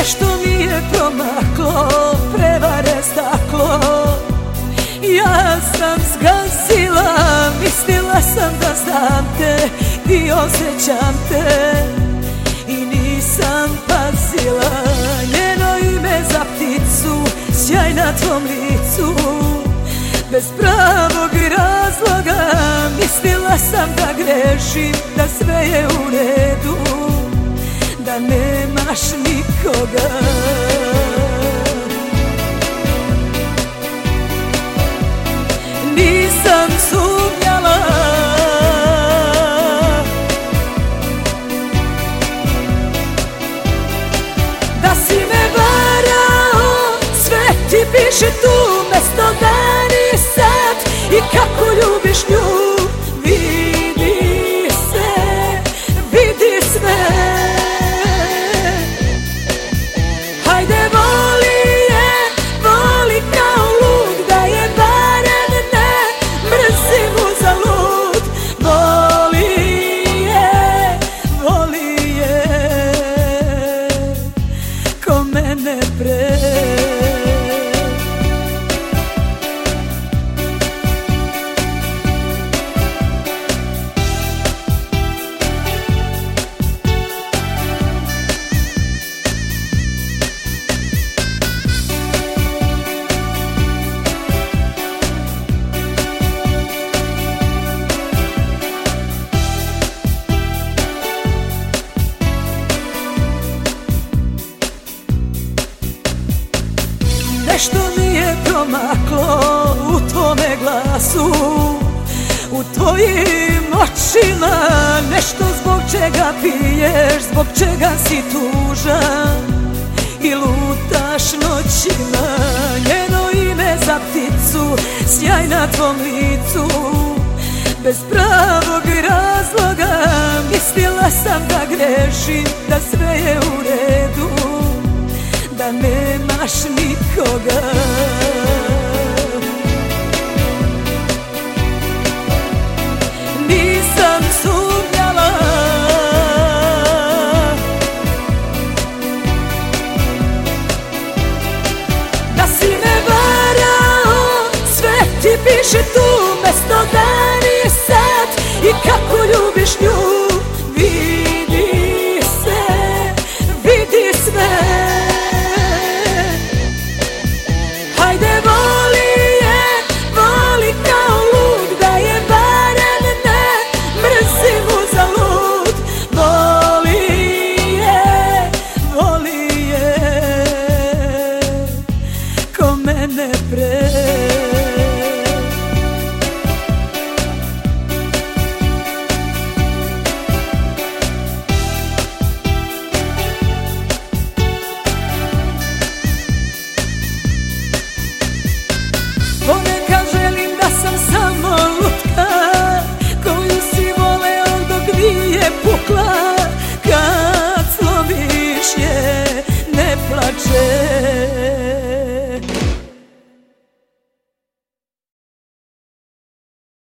Nešto mi je promaklo, prevare staklo. Ja sam zgazila, mislila sam da znam te i osjećam te, i nisam pazila. Njeno ime za pticu, sjaj na tvom licu, bez pravog razloga. Mislila sam da grešim, da sve je u redu, da nemaš nikoga. Nisam sumnjala da si me varao, sve ti piše tu, mesto, dan i sat, i kako ljubiš nju. Vidi se, vidi sve. Hajde voli je, voli kao lud, da je barem ne mrzim uzalud. Voli je ko mene pre. Nešto mi je promaklo u tvome glasu, u tvojim očima. Nešto zbog čega piješ, zbog čega si tužan i lutaš noćima. Njeno ime za pticu, sjaj na tvom licu, bez pravog razloga. Mislila sam da grešim, da sve je u redu, da nemaš nikoga. Nisam sumnjala da si me varao, sve ti piše tu, mesto, dan i sat, i kako ljubiš nju. Vidi se, vidi sve. Hajde voli je, voli kao lud, da je barem ne mrzim uzalud. Voli je ko mene pre. Ponekad želim da sam samo lutka koju si voleo dok nije pukla. Kad slomiš je, ne plače.